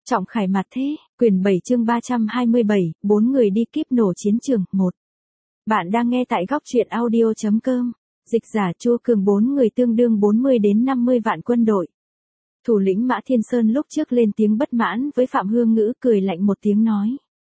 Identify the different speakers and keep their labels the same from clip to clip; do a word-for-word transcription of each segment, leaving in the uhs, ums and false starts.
Speaker 1: Trọng khải mặt thế, quyển bảy chương ba trăm hai mươi bảy, bốn người đi kíp nổ chiến trường, một. Bạn đang nghe tại góc truyện audio chấm com. Dịch giả Chu Cường bốn người tương đương bốn mươi đến năm mươi vạn quân đội. Thủ lĩnh Mã Thiên Sơn lúc trước lên tiếng bất mãn với Phạm Hương Ngữ, cười lạnh một tiếng nói.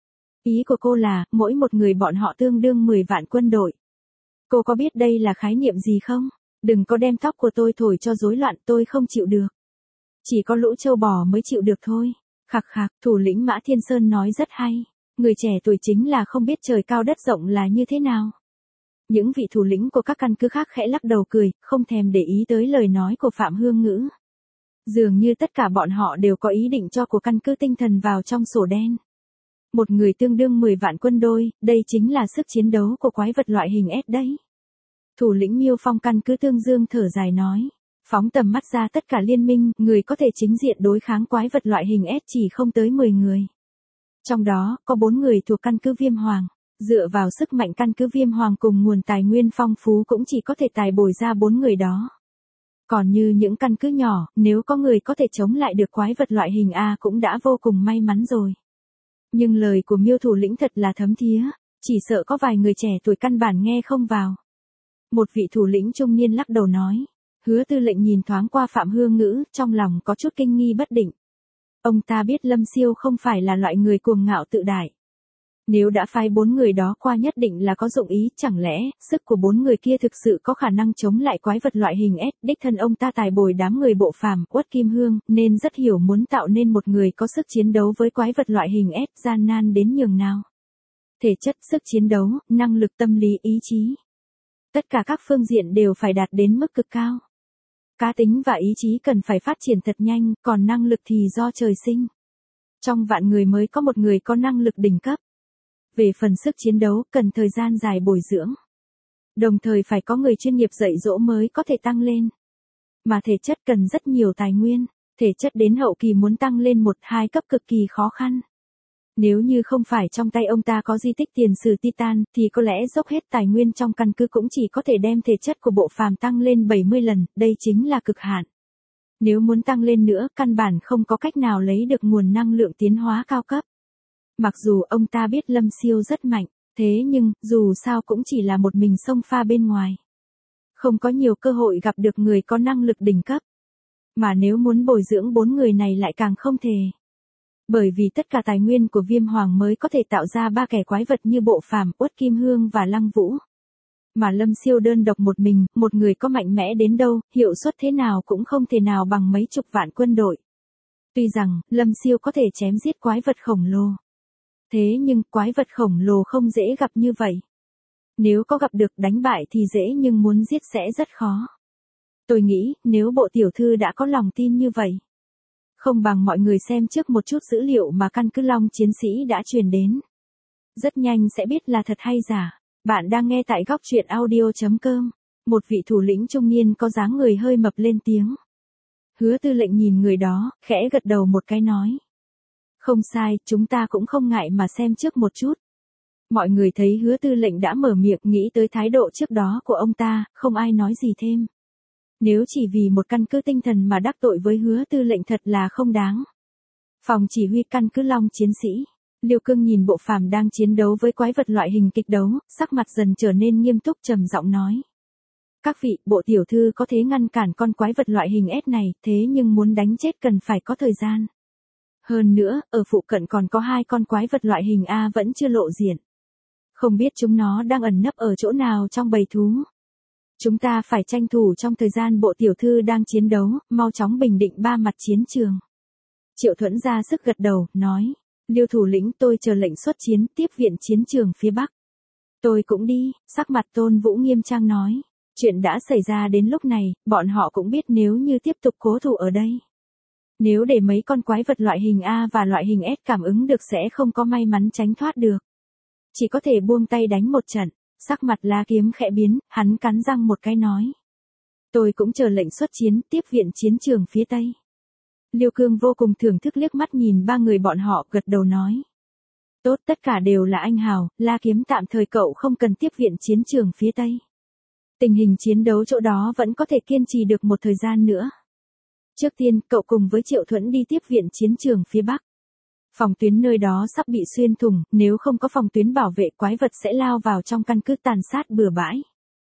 Speaker 1: Ý của cô là, mỗi một người bọn họ tương đương mười vạn quân đội. Cô có biết đây là khái niệm gì không? Đừng có đem tóc của tôi thổi cho rối loạn, tôi không chịu được. Chỉ có lũ trâu bò mới chịu được thôi. Khạc khạc, thủ lĩnh Mã Thiên Sơn nói rất hay. Người trẻ tuổi chính là không biết trời cao đất rộng là như thế nào. Những vị thủ lĩnh của các căn cứ khác khẽ lắc đầu cười, không thèm để ý tới lời nói của Phạm Hương Ngữ. Dường như tất cả bọn họ đều có ý định cho của căn cứ tinh thần vào trong sổ đen. Một người tương đương mười vạn quân đôi, đây chính là sức chiến đấu của quái vật loại hình S đấy. Thủ lĩnh Miêu Phong căn cứ Tương Dương thở dài nói. Phóng tầm mắt ra tất cả liên minh, người có thể chính diện đối kháng quái vật loại hình S chỉ không tới mười người. Trong đó, có bốn người thuộc căn cứ Viêm Hoàng. Dựa vào sức mạnh căn cứ Viêm Hoàng cùng nguồn tài nguyên phong phú cũng chỉ có thể tài bồi ra bốn người đó. Còn như những căn cứ nhỏ, nếu có người có thể chống lại được quái vật loại hình A cũng đã vô cùng may mắn rồi. Nhưng lời của Miêu thủ lĩnh thật là thấm thía, chỉ sợ có vài người trẻ tuổi căn bản nghe không vào. Một vị thủ lĩnh trung niên lắc đầu nói. Hứa Tư lệnh nhìn thoáng qua Phạm Hương Ngữ, trong lòng có chút kinh nghi bất định. Ông ta biết Lâm Siêu không phải là loại người cuồng ngạo tự đại. Nếu đã phái bốn người đó qua nhất định là có dụng ý, chẳng lẽ, sức của bốn người kia thực sự có khả năng chống lại quái vật loại hình S, đích thân ông ta tài bồi đám người bộ phàm, Uất Kim Hương, nên rất hiểu muốn tạo nên một người có sức chiến đấu với quái vật loại hình S gian nan đến nhường nào. Thể chất, sức chiến đấu, năng lực tâm lý, ý chí. Tất cả các phương diện đều phải đạt đến mức cực cao. Cá tính và ý chí cần phải phát triển thật nhanh, còn năng lực thì do trời sinh. Trong vạn người mới có một người có năng lực đỉnh cấp. Về phần sức chiến đấu, cần thời gian dài bồi dưỡng. Đồng thời phải có người chuyên nghiệp dạy dỗ mới có thể tăng lên. Mà thể chất cần rất nhiều tài nguyên, thể chất đến hậu kỳ muốn tăng lên một hai cấp cực kỳ khó khăn. Nếu như không phải trong tay ông ta có di tích tiền sử Titan, thì có lẽ dốc hết tài nguyên trong căn cứ cũng chỉ có thể đem thể chất của bộ phàm tăng lên bảy mươi lần, đây chính là cực hạn. Nếu muốn tăng lên nữa, căn bản không có cách nào lấy được nguồn năng lượng tiến hóa cao cấp. Mặc dù ông ta biết Lâm Siêu rất mạnh, thế nhưng, dù sao cũng chỉ là một mình xông pha bên ngoài. Không có nhiều cơ hội gặp được người có năng lực đỉnh cấp. Mà nếu muốn bồi dưỡng bốn người này lại càng không thể. Bởi vì tất cả tài nguyên của Viêm Hoàng mới có thể tạo ra ba kẻ quái vật như bộ phàm, Uất Kim Hương và Lăng Vũ. Mà Lâm Siêu đơn độc một mình, một người có mạnh mẽ đến đâu, hiệu suất thế nào cũng không thể nào bằng mấy chục vạn quân đội. Tuy rằng, Lâm Siêu có thể chém giết quái vật khổng lồ. Thế nhưng, quái vật khổng lồ không dễ gặp như vậy. Nếu có gặp được đánh bại thì dễ nhưng muốn giết sẽ rất khó. Tôi nghĩ, nếu bộ tiểu thư đã có lòng tin như vậy. Không bằng mọi người xem trước một chút dữ liệu mà căn cứ Long chiến sĩ đã truyền đến. Rất nhanh sẽ biết là thật hay giả. Bạn đang nghe tại góc truyện audio chấm com. Một vị thủ lĩnh trung niên có dáng người hơi mập lên tiếng. Hứa Tư lệnh nhìn người đó, khẽ gật đầu một cái nói. Không sai, chúng ta cũng không ngại mà xem trước một chút. Mọi người thấy Hứa Tư lệnh đã mở miệng, nghĩ tới thái độ trước đó của ông ta, không ai nói gì thêm. Nếu chỉ vì một căn cứ tinh thần mà đắc tội với Hứa Tư lệnh thật là không đáng. Phòng chỉ huy căn cứ Long chiến sĩ, Liêu Cương nhìn bộ phàm đang chiến đấu với quái vật loại hình kịch đấu, sắc mặt dần trở nên nghiêm túc trầm giọng nói. Các vị, bộ tiểu thư có thể ngăn cản con quái vật loại hình S này, thế nhưng muốn đánh chết cần phải có thời gian. Hơn nữa, ở phụ cận còn có hai con quái vật loại hình A vẫn chưa lộ diện. Không biết chúng nó đang ẩn nấp ở chỗ nào trong bầy thú. Chúng ta phải tranh thủ trong thời gian bộ tiểu thư đang chiến đấu, mau chóng bình định ba mặt chiến trường. Triệu Thuẫn ra sức gật đầu, nói. Liêu thủ lĩnh, tôi chờ lệnh xuất chiến, tiếp viện chiến trường phía Bắc. Tôi cũng đi, sắc mặt Tôn Vũ nghiêm trang nói. Chuyện đã xảy ra đến lúc này, bọn họ cũng biết nếu như tiếp tục cố thủ ở đây. Nếu để mấy con quái vật loại hình A và loại hình S cảm ứng được sẽ không có may mắn tránh thoát được. Chỉ có thể buông tay đánh một trận. Sắc mặt La Kiếm khẽ biến, hắn cắn răng một cái nói. Tôi cũng chờ lệnh xuất chiến, tiếp viện chiến trường phía Tây. Liêu Cương vô cùng thưởng thức liếc mắt nhìn ba người bọn họ, gật đầu nói. Tốt, tất cả đều là anh hào, La Kiếm tạm thời cậu không cần tiếp viện chiến trường phía Tây. Tình hình chiến đấu chỗ đó vẫn có thể kiên trì được một thời gian nữa. Trước tiên, cậu cùng với Triệu Thuẫn đi tiếp viện chiến trường phía Bắc. Phòng tuyến nơi đó sắp bị xuyên thủng, nếu không có phòng tuyến bảo vệ quái vật sẽ lao vào trong căn cứ tàn sát bừa bãi.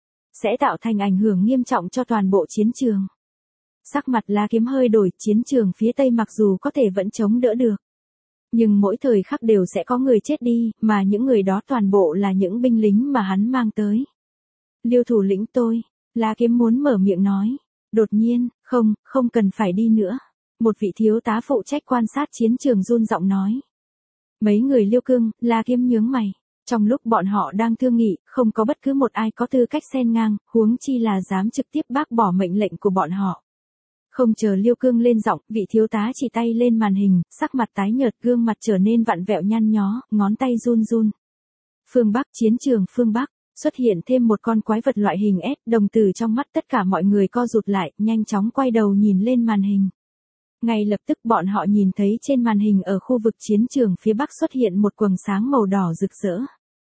Speaker 1: Sẽ tạo thành ảnh hưởng nghiêm trọng cho toàn bộ chiến trường. Sắc mặt La Kiếm hơi đổi, chiến trường phía Tây mặc dù có thể vẫn chống đỡ được. Nhưng mỗi thời khắc đều sẽ có người chết đi, mà những người đó toàn bộ là những binh lính mà hắn mang tới. Liêu thủ lĩnh tôi, La Kiếm muốn mở miệng nói. Đột nhiên, không, không cần phải đi nữa. Một vị thiếu tá phụ trách quan sát chiến trường run giọng nói. Mấy người Liêu Cương, La Kiếm nhướng mày. Trong lúc bọn họ đang thương nghị, không có bất cứ một ai có tư cách xen ngang, huống chi là dám trực tiếp bác bỏ mệnh lệnh của bọn họ. Không chờ Liêu Cương lên giọng, vị thiếu tá chỉ tay lên màn hình, sắc mặt tái nhợt, gương mặt trở nên vặn vẹo nhăn nhó, ngón tay run run. Phương Bắc, chiến trường phương Bắc, xuất hiện thêm một con quái vật loại hình S, đồng tử trong mắt tất cả mọi người co rụt lại, nhanh chóng quay đầu nhìn lên màn hình. Ngay lập tức bọn họ nhìn thấy trên màn hình ở khu vực chiến trường phía Bắc xuất hiện một quầng sáng màu đỏ rực rỡ.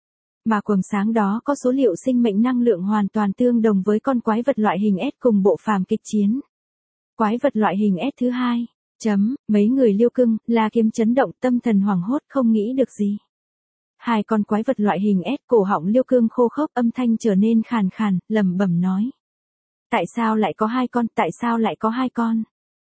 Speaker 1: Mà quầng sáng đó có số liệu sinh mệnh năng lượng hoàn toàn tương đồng với con quái vật loại hình S cùng bộ phàm kịch chiến. Quái vật loại hình S thứ hai, chấm, mấy người Liêu Cương, La Kiếm chấn động, tâm thần hoảng hốt, không nghĩ được gì. Hai con quái vật loại hình S, cổ họng Liêu Cương khô khốc, âm thanh trở nên khàn khàn, lẩm bẩm nói. Tại sao lại có hai con, tại sao lại có hai con?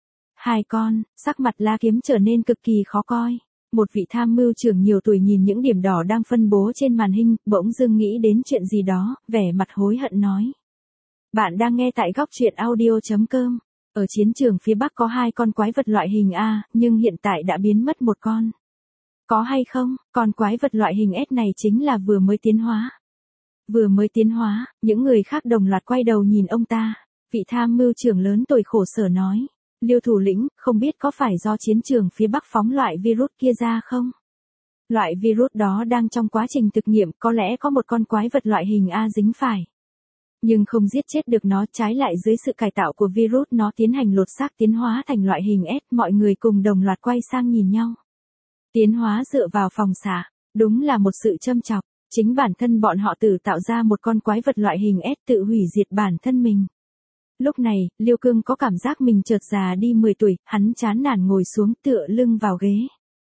Speaker 1: Hai con, sắc mặt La Kiếm trở nên cực kỳ khó coi. Một vị tham mưu trưởng nhiều tuổi nhìn những điểm đỏ đang phân bố trên màn hình, bỗng dưng nghĩ đến chuyện gì đó, vẻ mặt hối hận nói. Bạn đang nghe tại góc truyện audio chấm com. Ở chiến trường phía Bắc có hai con quái vật loại hình A, nhưng hiện tại đã biến mất một con. Có hay không, con quái vật loại hình S này chính là vừa mới tiến hóa. Vừa mới tiến hóa, những người khác đồng loạt quay đầu nhìn ông ta. Vị tham mưu trưởng lớn tuổi khổ sở nói. Liêu thủ lĩnh, không biết có phải do chiến trường phía Bắc phóng loại virus kia ra không? Loại virus đó đang trong quá trình thực nghiệm, có lẽ có một con quái vật loại hình A dính phải. Nhưng không giết chết được nó, trái lại dưới sự cải tạo của virus nó tiến hành lột xác tiến hóa thành loại hình S, mọi người cùng đồng loạt quay sang nhìn nhau. Tiến hóa dựa vào phòng xạ, đúng là một sự châm chọc, chính bản thân bọn họ tự tạo ra một con quái vật loại hình S tự hủy diệt bản thân mình. Lúc này, Liêu Cương có cảm giác mình chợt già đi mười tuổi, hắn chán nản ngồi xuống tựa lưng vào ghế.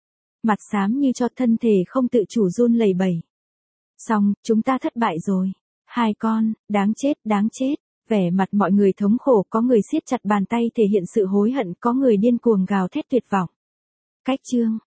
Speaker 1: Mặt xám như cho, thân thể không tự chủ run lẩy bẩy. Xong, chúng ta thất bại rồi. Hai con, đáng chết, đáng chết. Vẻ mặt mọi người thống khổ, có người siết chặt bàn tay thể hiện sự hối hận, có người điên cuồng gào thét tuyệt vọng. Cách chương,